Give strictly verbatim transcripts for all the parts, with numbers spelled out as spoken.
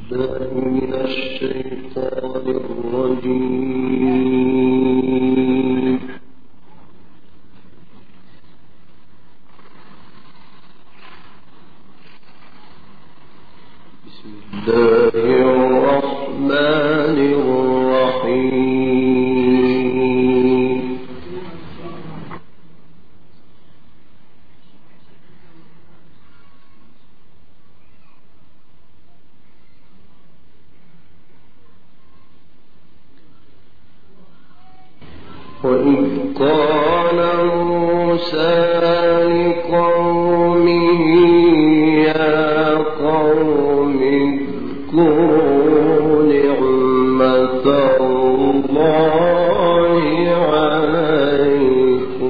وإذ قال موسى لقومه يا قوم اذكروا نعمة الله عليكم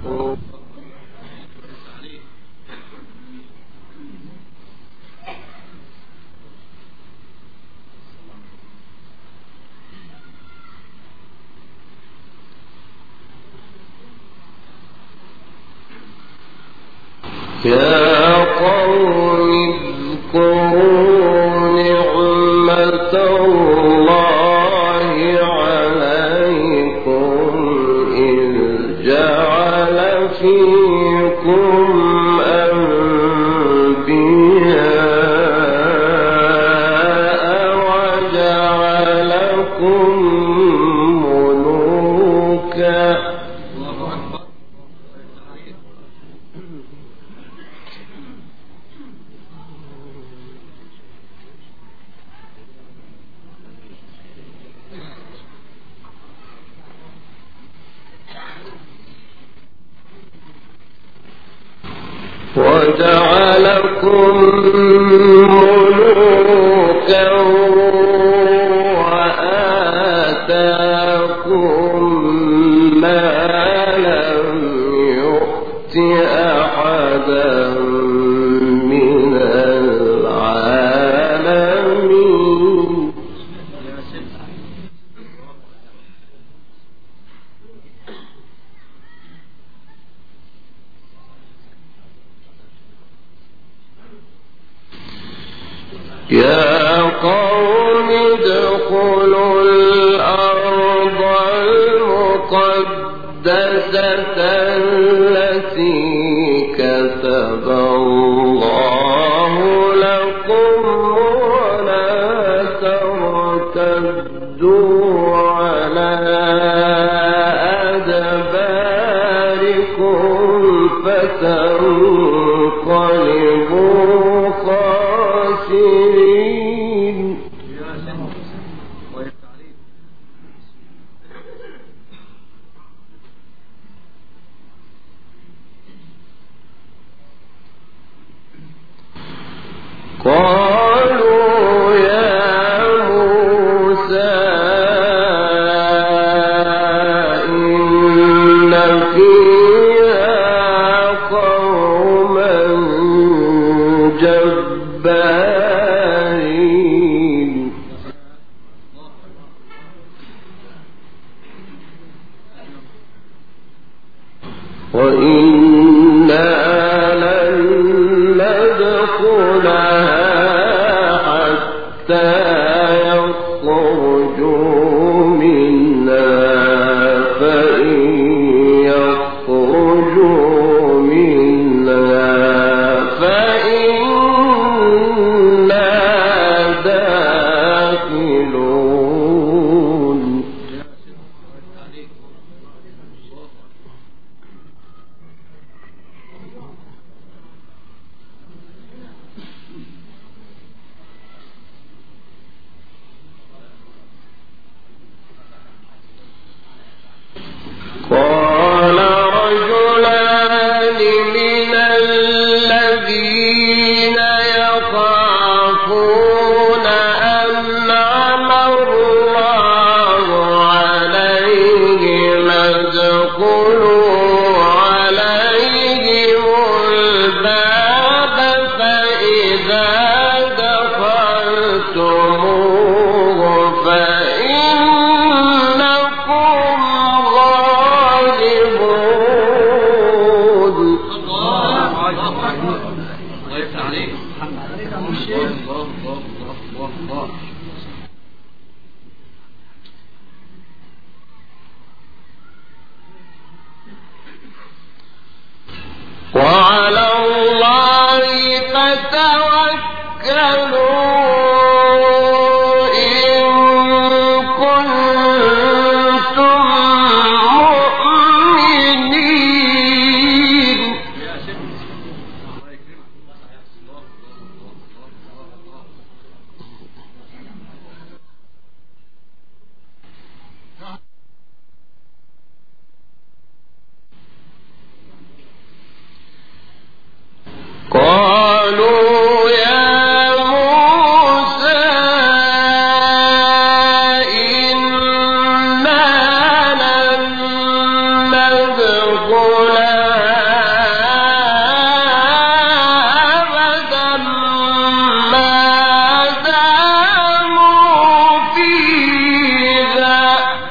يا قوم اذكروا نعمة الله عليكم إذ جعل فيكم أنبياء وجعلكم ملوكا وجعلكم ملوكا وآتاكم ما لم يؤت أحدا من العالمين يا قوم ادخلوا الأرض المقدسة التي كتب الله لكم ولا ترتدوا على أدباركم فتنقلبوا خاسرين قالوا يا موسى إن فيها قوما جبارين وإنا لن ندخلها حتى يخرجوا منها فإن يخرجوا منها فإنا داخلون قال رجلان من الذين يخافون أنعم الله عليهم ادخلوا عليهم الباب فإذا دخلتموه فإنكم غالبون الله وعلى الله فتوكلوا إن كنتم مؤمنين. قالوا يا موسى إنا لن ندخلها أبدا ما داموا فيها.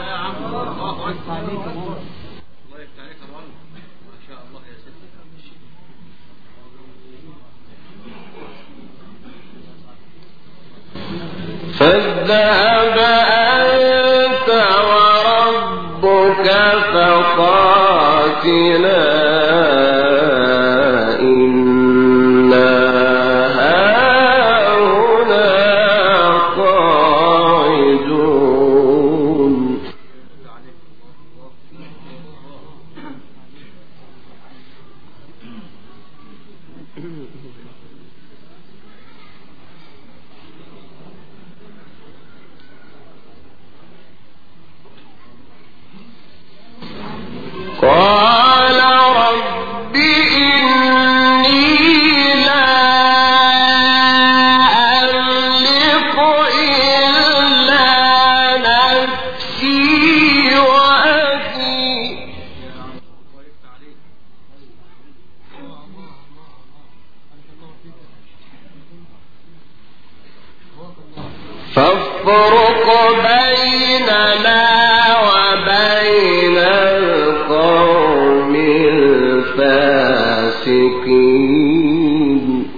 فاذهب أنت وربك فقاتلا إنا هاهنا قاعدون. قال رب إني لا أملك إلا نفسي وأخي فافرق بيننا وبين القوم الفاسقين.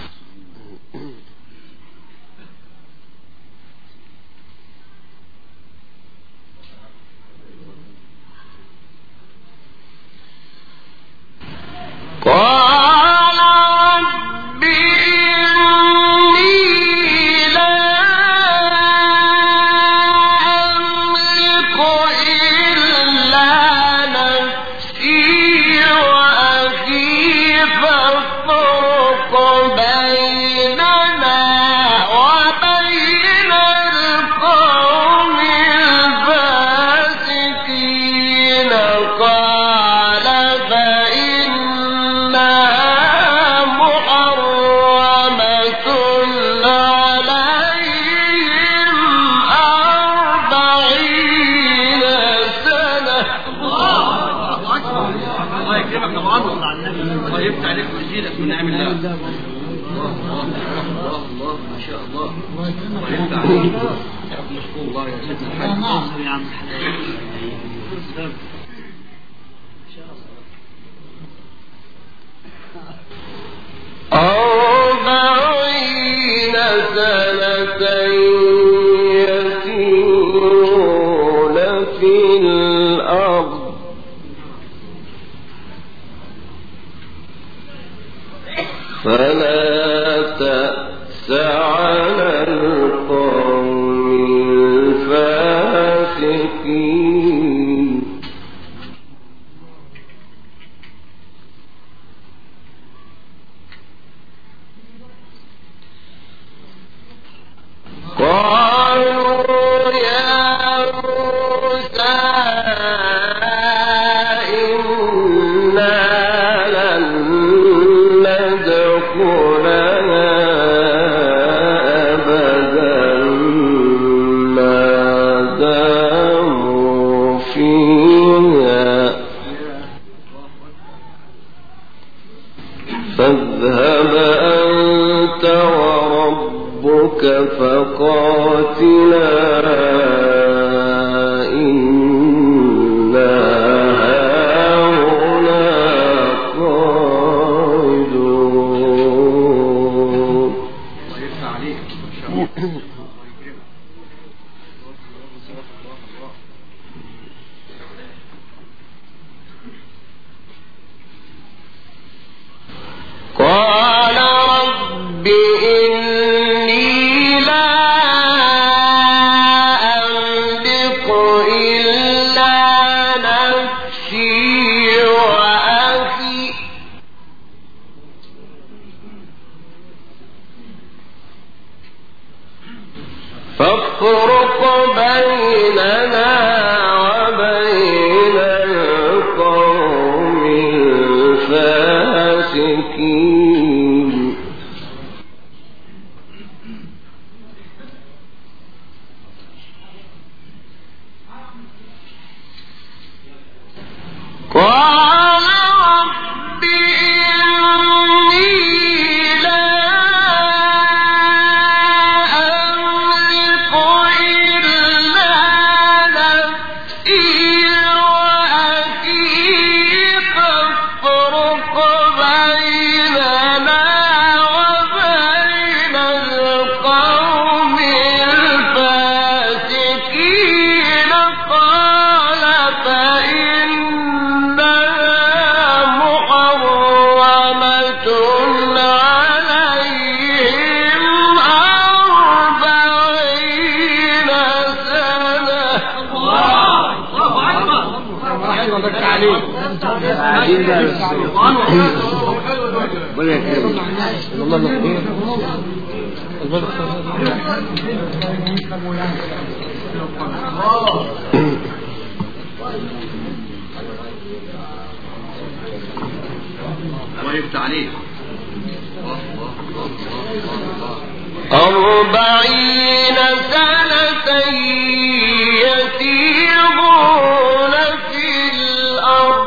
قال رب إني لا أملك إلا نفسي وأخي فافرق بيننا وبين القوم الفاسقين. قال فإنها محرمة عليهم أربعين سنة. الله يكرمك طبعا الله يفتح عليك ويزيدك من نعم الله. الله الله الله الله ما شاء الله. الله يفتح عليك يا رب مشكور. الله يا سيدنا الحاج يا عم أربعين سنة يسيرون في الأرض فلا تأس على القوم الفاسقين. قالوا يا موسى إنا لن ندخلها أبدا ما داموا فيها فاذهب أنت وربك فقاتلا إنا هاهنا قاعدون. الله يفتح عليك ما شاء الله. قال رب إني لا أملك إلا نفسي وأخي فافرق بيننا وبين القوم الفاسقين قال رب إني لا أملك إلا نفسي وأخي فافرق بيننا وبين القوم الفاسقين قال فإنها محرمة عليهم أربعين سنة. ويفتح عليه أربعين سنة يسيرون في الأرض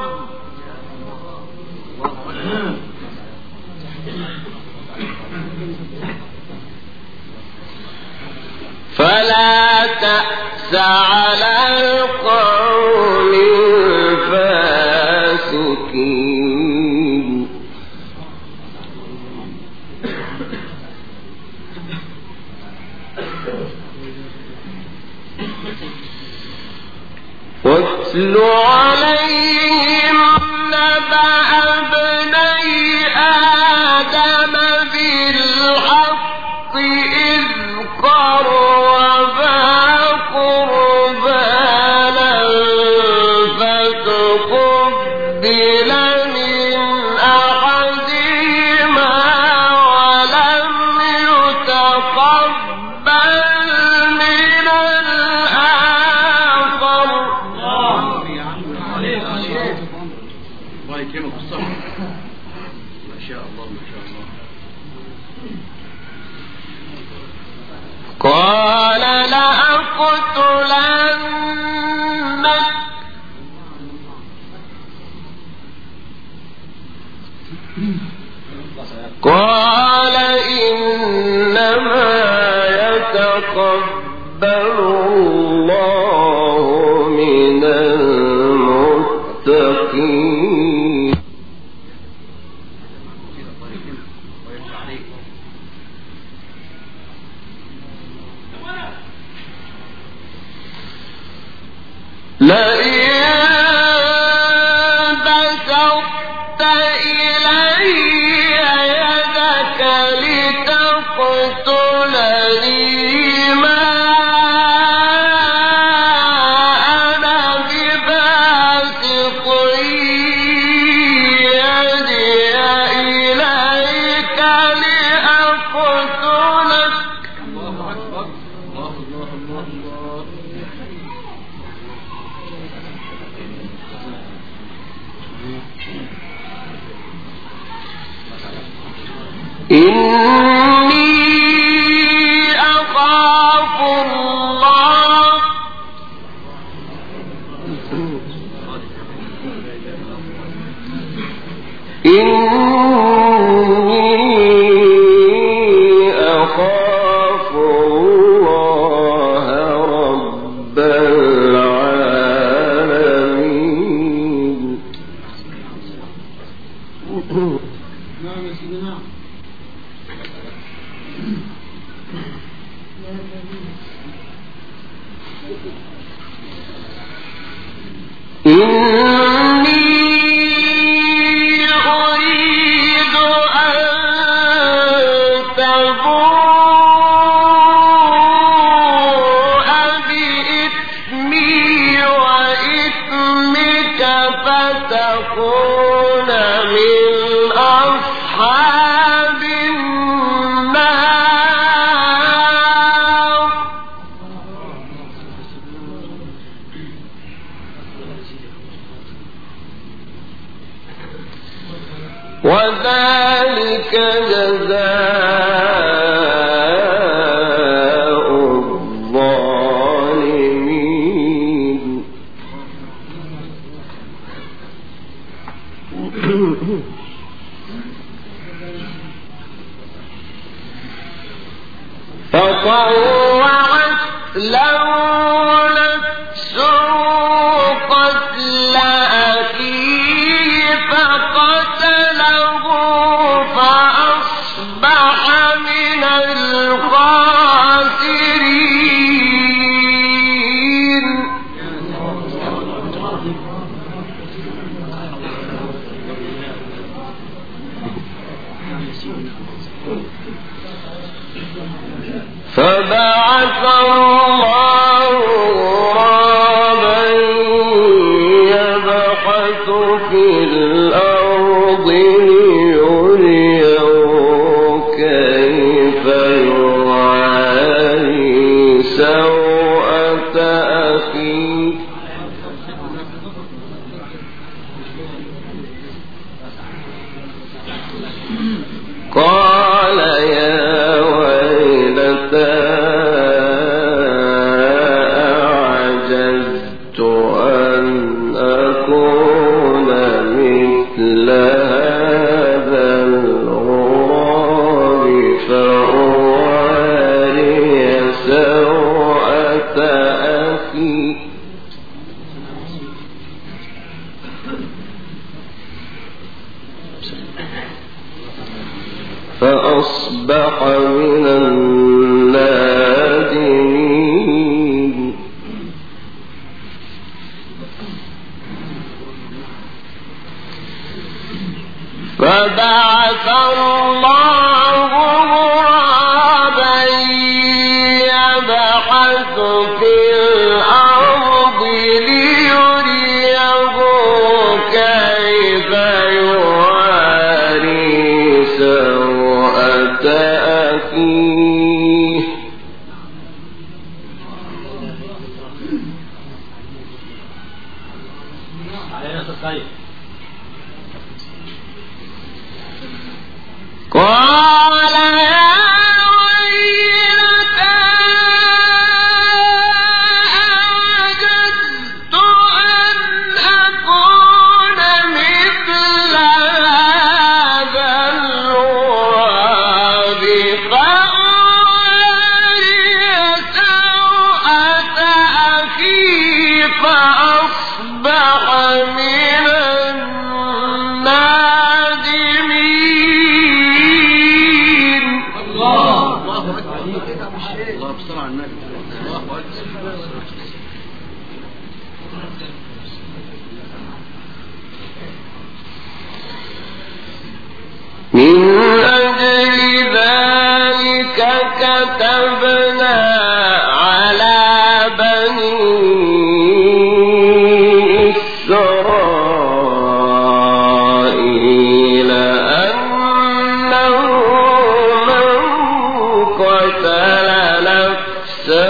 فلا تأس على القوم الفاسقين. واتل عليهم نبأ ابني آدم بالحق إذ قربا قربانا فتقبل من أحدهما ولم يتقبل من الآخر. الله يكرمك بالصبر. ما شاء الله ما شاء الله. قال لأقتلنك قال إنما يتقبل الله من المتقين. لئن بسطت إلي يدك لتقتلني ما أنا بباسط يدي إليك لأقتلك الله أكبر. الله الله الله الله. إني أخاف الله إني أخاف الله رب العالمين. نعم يا سيدنا. وذلك جزاء الظالمين. فطوعت له نفسه قتل أخيه فقتله فأصبح من الخاسرين. فبعث الله غرابا يبحث في الأرض ليريه كيف يواري سوءة أخيه قال يا ويلتى أعجزت أن أكون مثل هذا الغراب فأواري سوءة أخي فأصبح من النادمين. فبعث الله غرابا يبحث في الأرض ليريه كيف يواري سوءة أخيه قال يا ويلتى أعجزت أن أكون مثل هذا الغراب فأواري سوءة أخي فأصبح من النادمين. الله بصر على النبي. الله من أجل ذلك كتبنا على بني إسرائيل أنه من قتل نفسا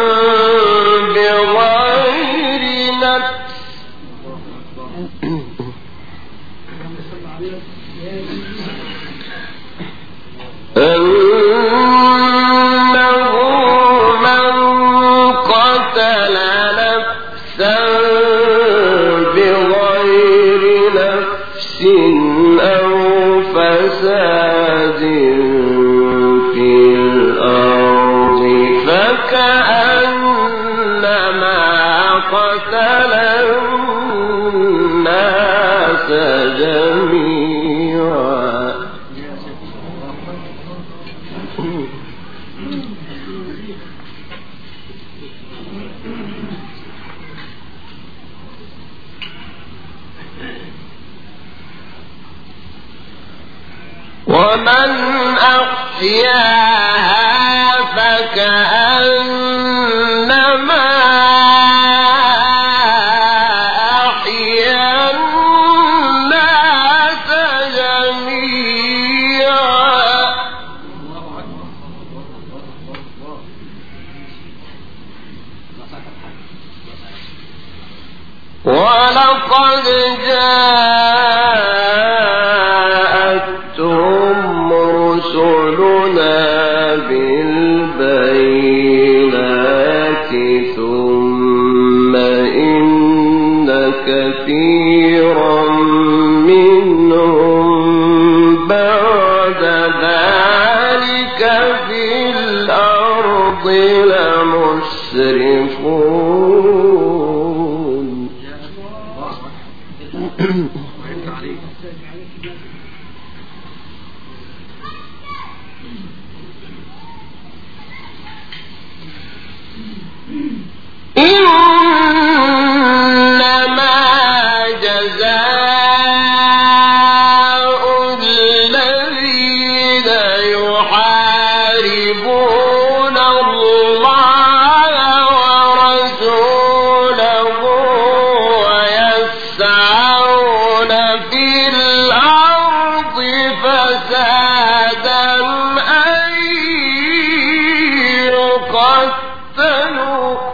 بغير نفس أنه من قتل نفسا بغير نفس أو فساد في الأرض فكأنما قتل الناس جميعا. ومن أحياها فكأنما أحيا الناس جميعا. ولقد جاءتهم رسلنا بالبينات ثم إن كثيرا منهم بعد ذلك في الأرض لمسرفون. إنما جزاء الذين يحاربون الله ورسوله ويسعون في الأرض فسادا أن يقتلوا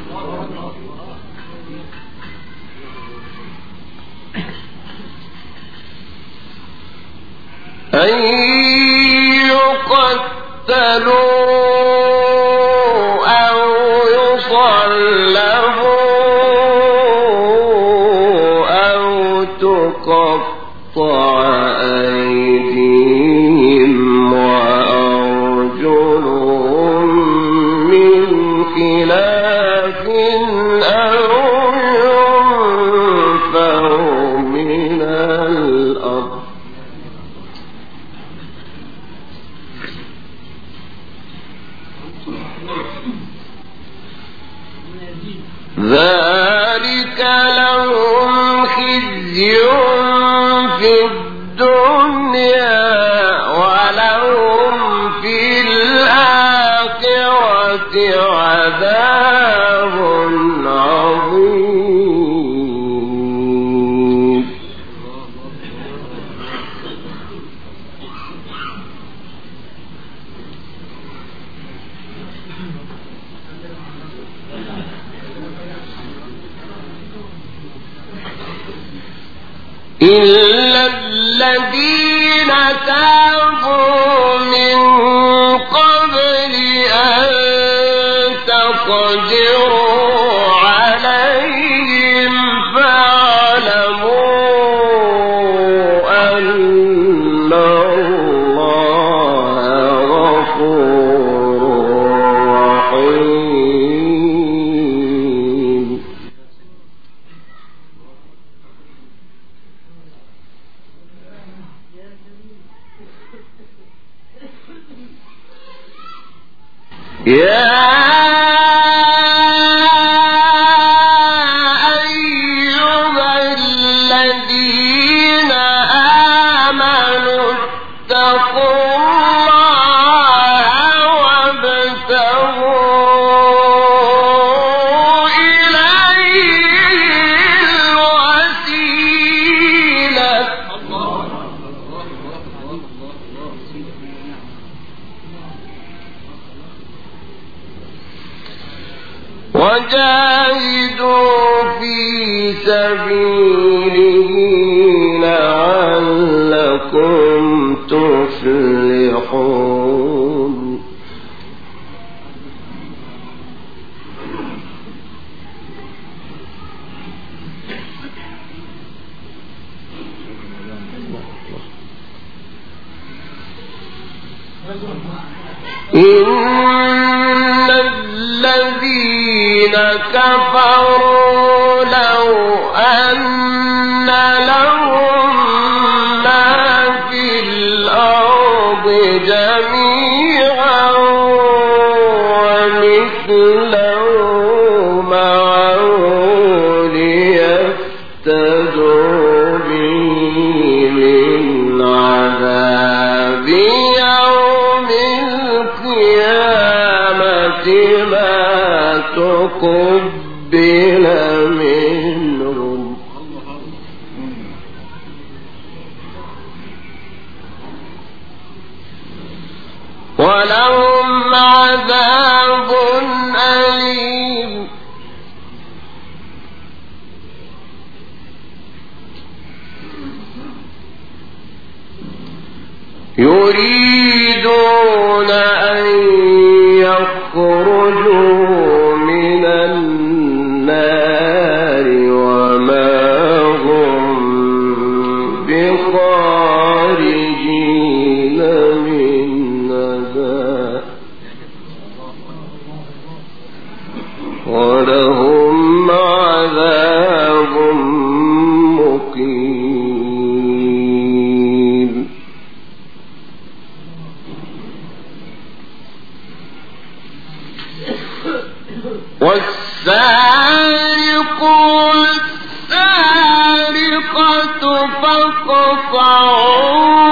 أن يقتلوا أو يصلبوا أو تقطع أيديهم وأرجلهم من خلاف أو ينفوا من الأرض. ذلك لهم خزي في الدنيا ولهم في الآخرة عذاب عظيم. إلا الذين تابوا من قبل أن تقدروا عليهم فاعلموا أن الله غفور رحيم. يا أيها الذين آمنوا اتقوا الله وابتغوا إليه الوسيلة. وجاهدوا في سبيله لعلكم تفلحون. إن الذين كفروا لو أن لهم ما في الأرض جميعا ومثله معه ليفتدوا به من عذاب ما تقبل منهم ولهم عذاب أليم يريدون أن يخرجوا من النار وما هم بخارجين منها ولهم عذاب مقيم والسارق والسارقة فاقطعوا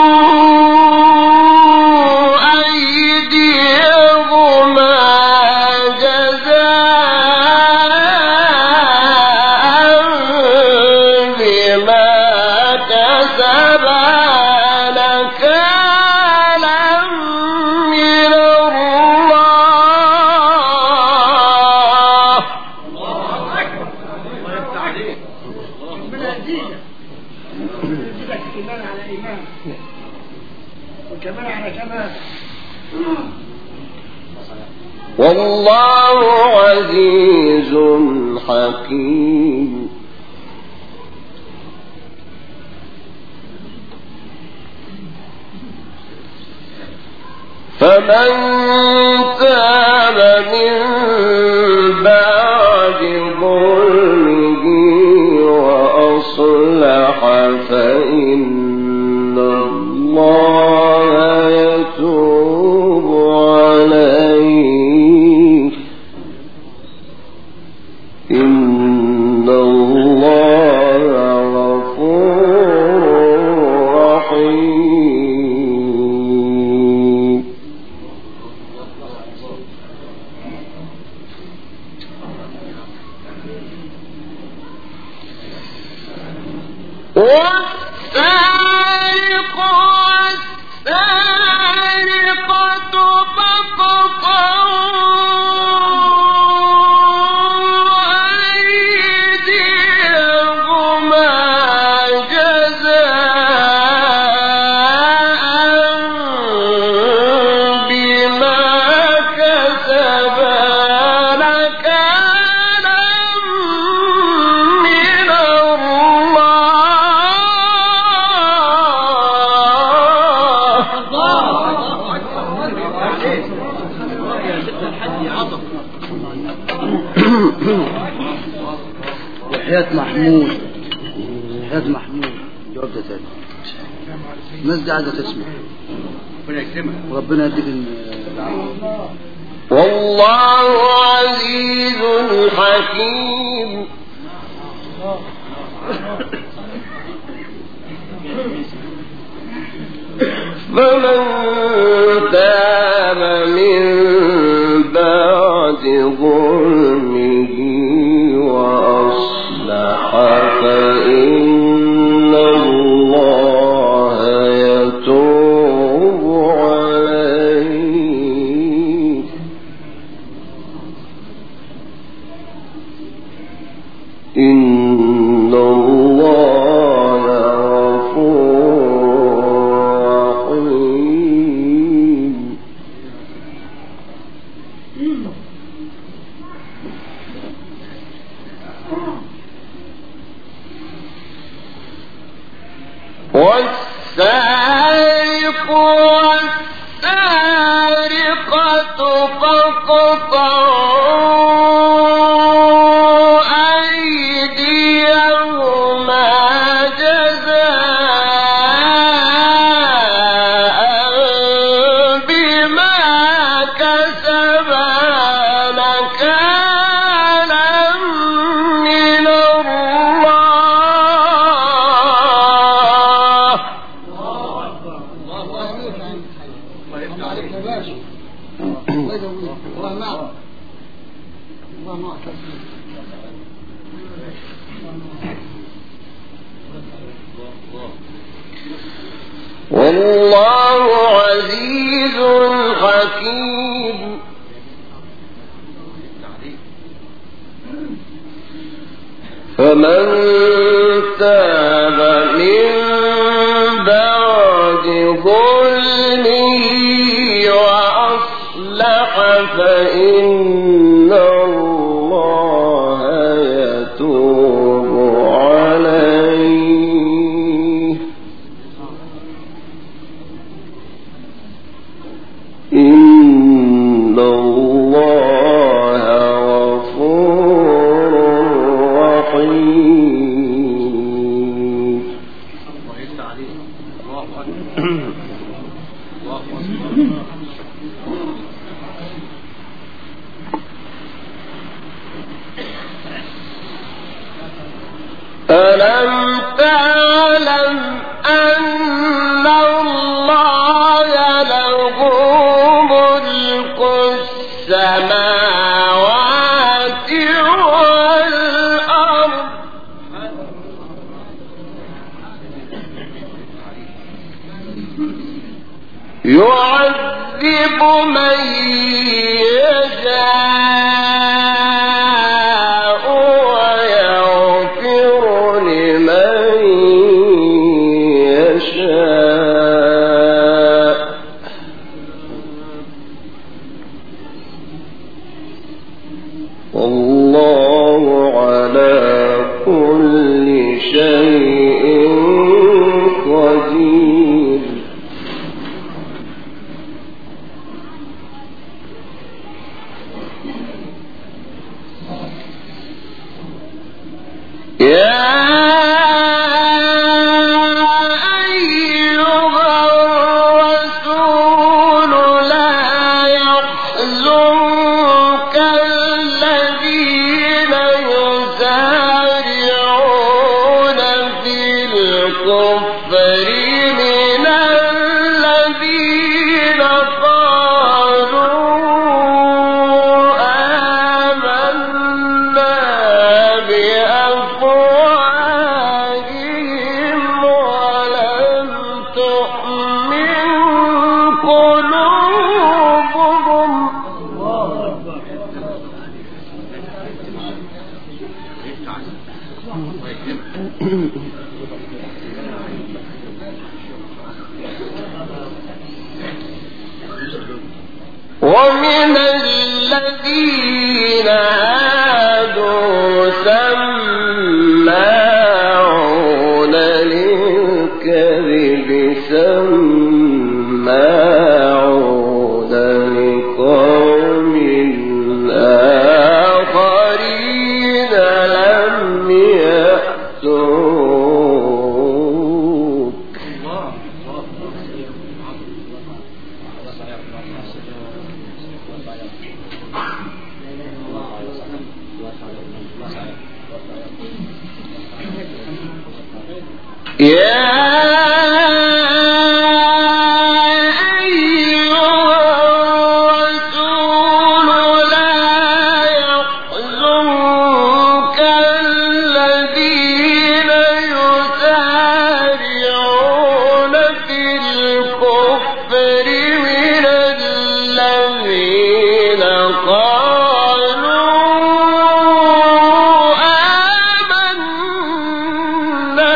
والله عزيز حكيم فمن تاب من بعد ظلمه وأصلح فإن الله يتوب عليه إن الله غفور رحيم والسارق والسارقة فاقطعوا أيديهما جزاء بما كسبا نكالا من وحياة محمود وحياة محمود جواب ده تاني الناس دي عايزة تسمع وربنا يديك العافية والله عزيز حكيم فمن تاب من بعد ظلمه وأصلح فإن الله يتوب عليه إن الله غفور رحيم والسارق والسارقة فاقطعوا أيديهما جزاء بما كسبا نكالا من الله والله عزيز حكيم فمن تاب من بعد ظلمه وأصلح فإن الله يتوب عليه إن الله غفور رحيم. ألم تعلم أن الله له ملك السماوات والأرض يعذب من يشاء ويغفر لمن يشاء والله على كل شيء قدير. يا أيها الرسول لا يحزنك الذين يسارعون في الكفر من الذين قالوا آمنا بأفواههم ولم تؤمن قلوبهم ومن الذين هادوا سماعون للكذب سماعون لقوم آخرين لم يأتوك يا أيها الرسول لا يحزنك الذين يسارعون في الكفر من الذين قالوا آمنا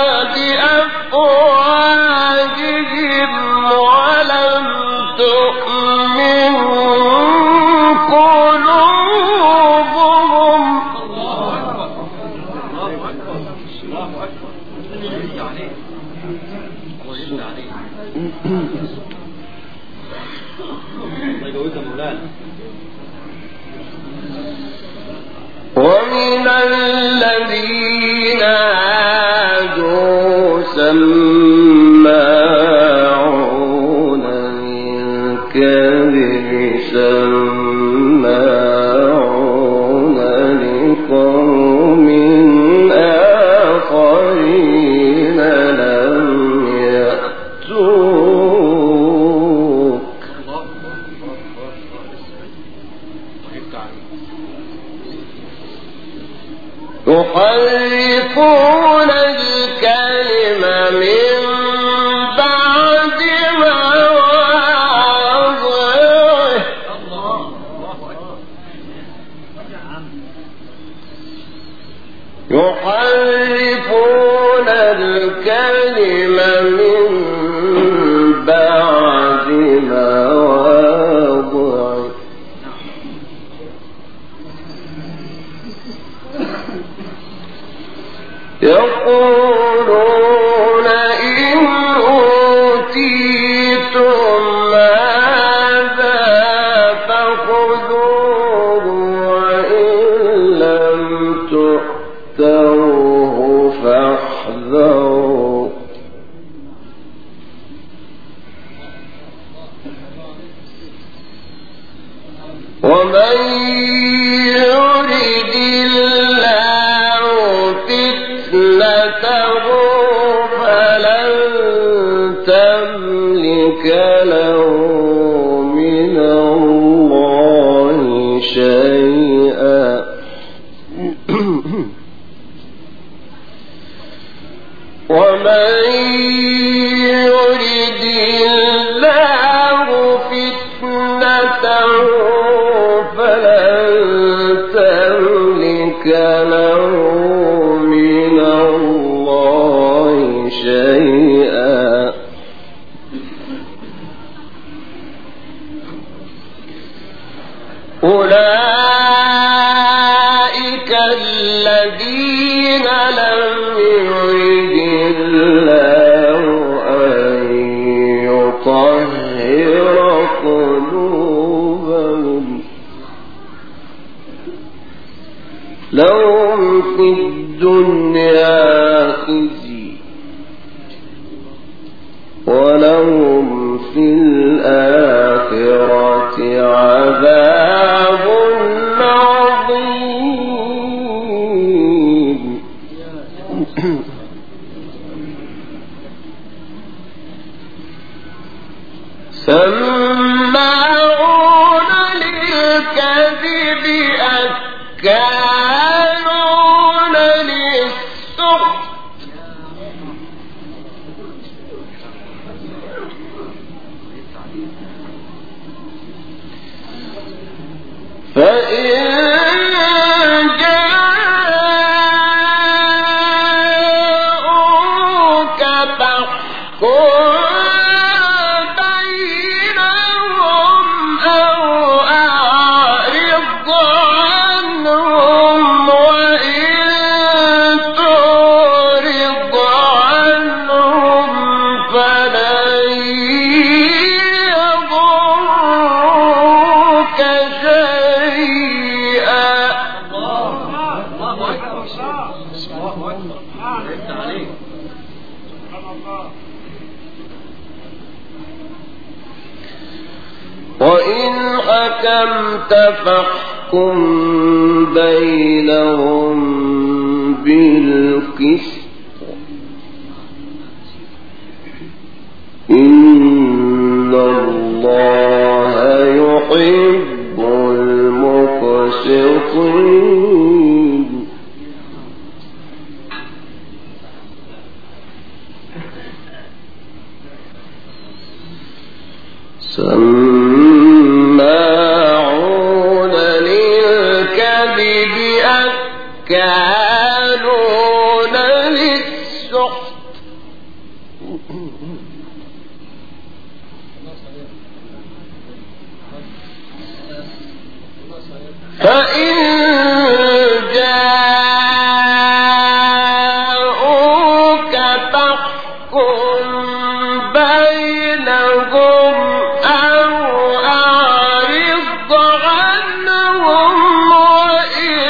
بأفواههم ولم تؤمن قلوبهم ومن الذين هادوا سماعون للكذب سماعون لقوم آخرين لم يأتوك يحرفون الكلم من بعد مواضعه يحرفون الكلم من بعد مواضعه يقولون إن أوتيتم هذا فخذوه وإن لم تؤتوه فاحذروا ومن يرد الله فتنته فلن تملك له من الله شيئا ومن يرد الله فتنته فلن تملك له من الله شيئا أولئك الذين لم يرد الله أن يطهر قلوبهم لهم في الدنيا خزي ولهم في الآخرة عذاب عظيم سماعون للكذب أكالون للسحت فإن جاءوك فاحكم وإن حكمت فاحكم بينهم بالقسط إن الله يحب المقسطين سماعون للكذب أكالون للسحت فإن جاءوك فاحكم بينهم أو أعرض عنهم وإن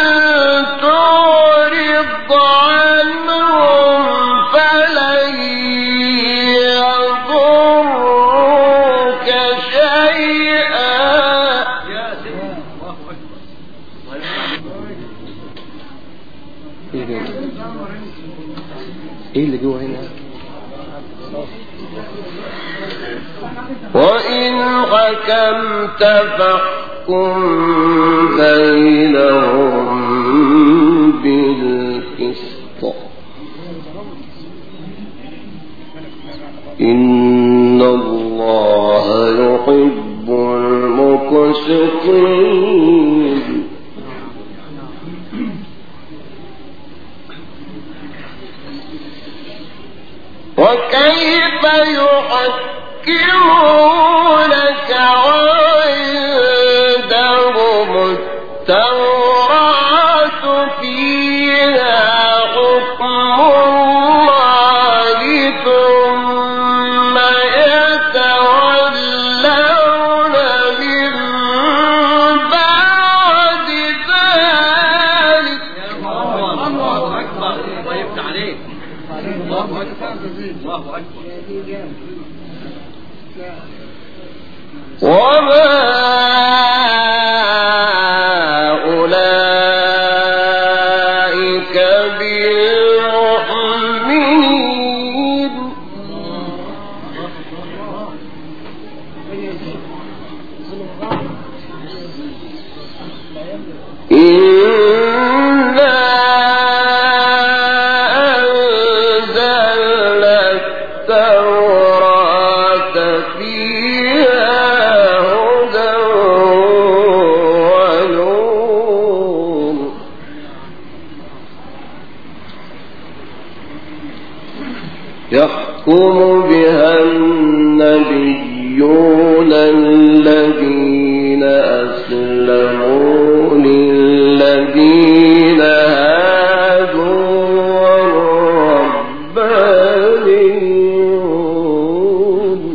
تعرض عنهم فلن يضروك شيئا ايه اللي جوه هنا وإن حكمت فاحكم بينهم بالقسط إن الله يحب المقسطين وكيف يحكمونك وعندهم التوراة فيها حكم الله ثم يتولون من بعد ذلك. الله أكبر. طيبت عليك. الله أكبر. الله أكبر. وما أولئك بالمؤمنين إنا أنزلنا التوراة فيها هدى ونور يحكم بها النبيون الذين أسلموا للذين هادوا والربانيون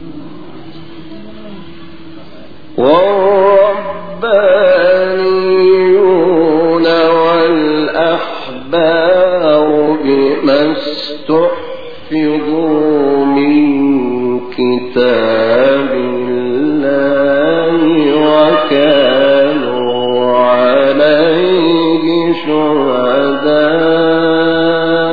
والربانيون والأحبار بما استحفظوا من كتاب الله وكانوا عليه شهداء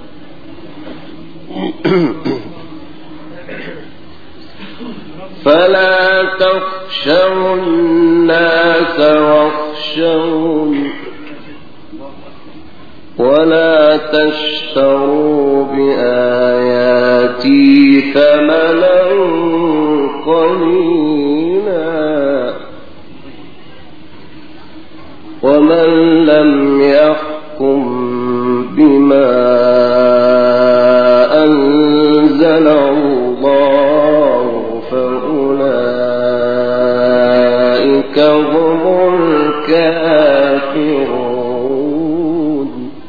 فلا تخشوا الناس واخشون ولا تشتروا بآياتي ثمنا قليلا ومن لم يحكم بما أنزل الله فأولئك هم الكافرون.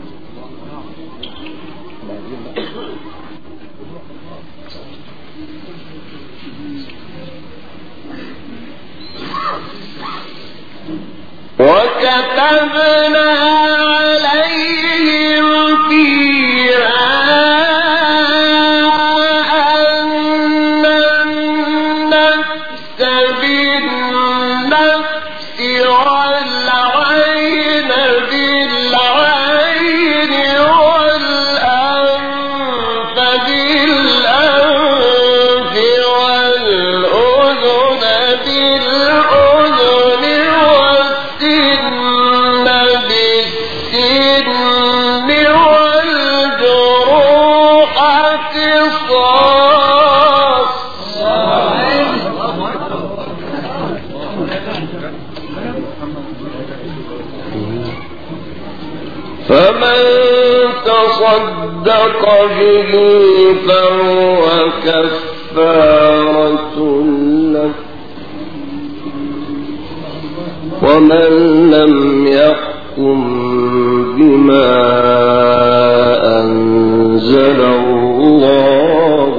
وكتبنا عليهم فيها أن النفس بالنفس والعين بالعين والأنف بالأنف والأذن بالأذن والسن بالسن والجروح قصاص فمن تصدق به فهو كفارة له ومن لم يحكم بما أنزل الله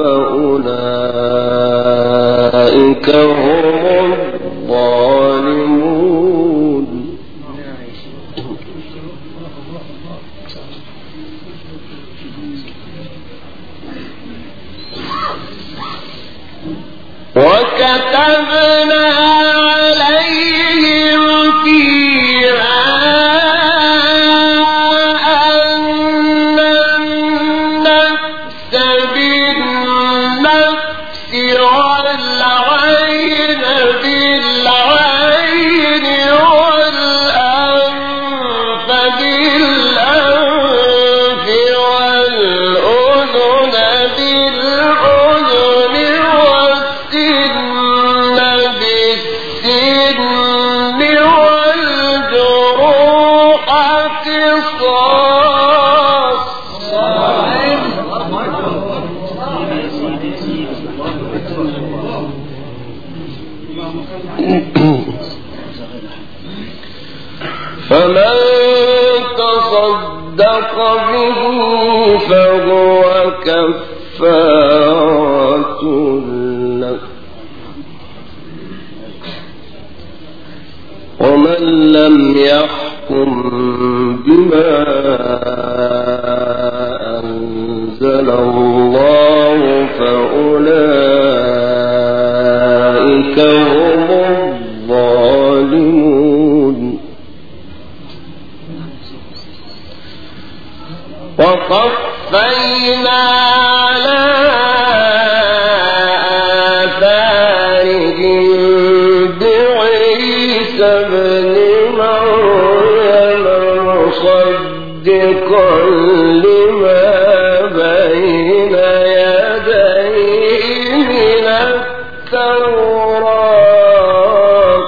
فأولئك هم الظالمون. وكتبنا عليهم فيها أن النفس بالنفس والعين بالعين فمن تصدق به فهو كفارة له ومن لم يحكم بما أنزل الله فأولئك هم الظالمون وقفينا على آثارهم بعيسى ابن مريم مصدقا لما بين يديه من التوراة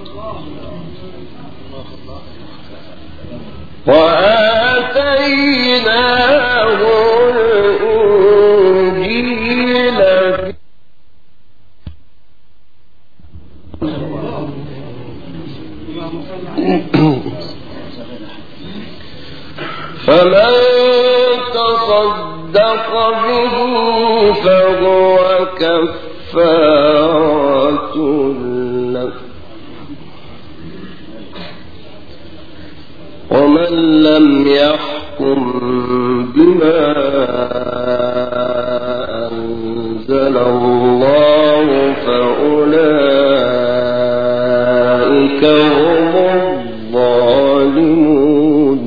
وآتيناه الإنجيل فمن تصدق به فهو كفارة له ومن لم يحكم بما أنزل الله فأولئك هم الظالمون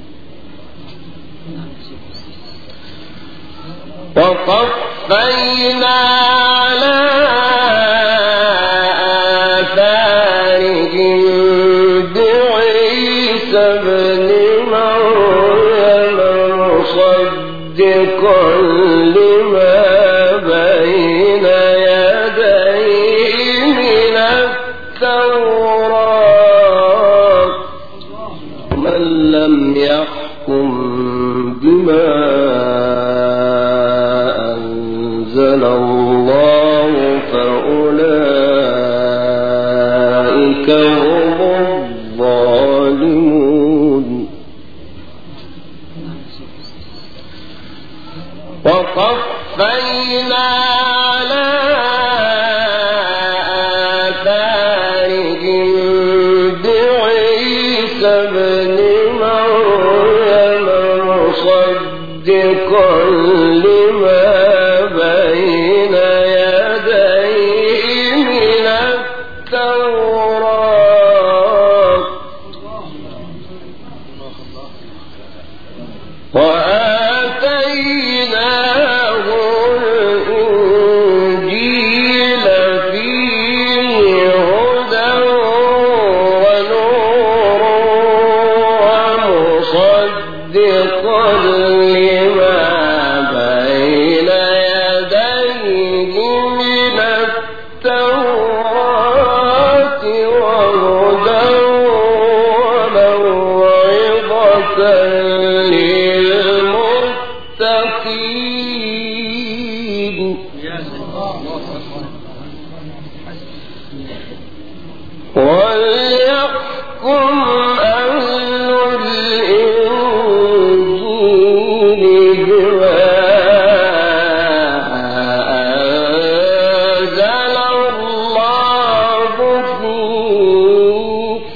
وقفينا على آثارهم بعيسى ابن مريم مصدقا لما بين يديه من التوراة ومن لم يحكم بما أنزل الله فأولئك هم الظالمون وقفينا على آثارهم بعيسى ابن مريم مصدقا لما بين يديه من التوراة وآتيناه الإنجيل فيه هدى ونور ومصدقا لما بين يديه من التوراة وهدى وموعظة للمتقين وليحكم أهل الإنجيل بما أنزل الله فيه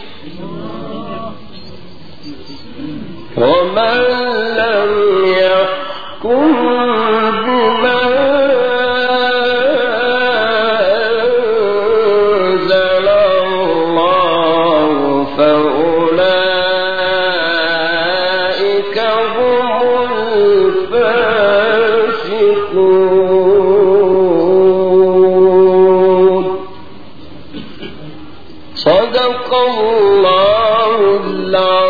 ومن لم يحكم بما أنزل الله فأولئك هم الفاسقون. صدق الله العظيم.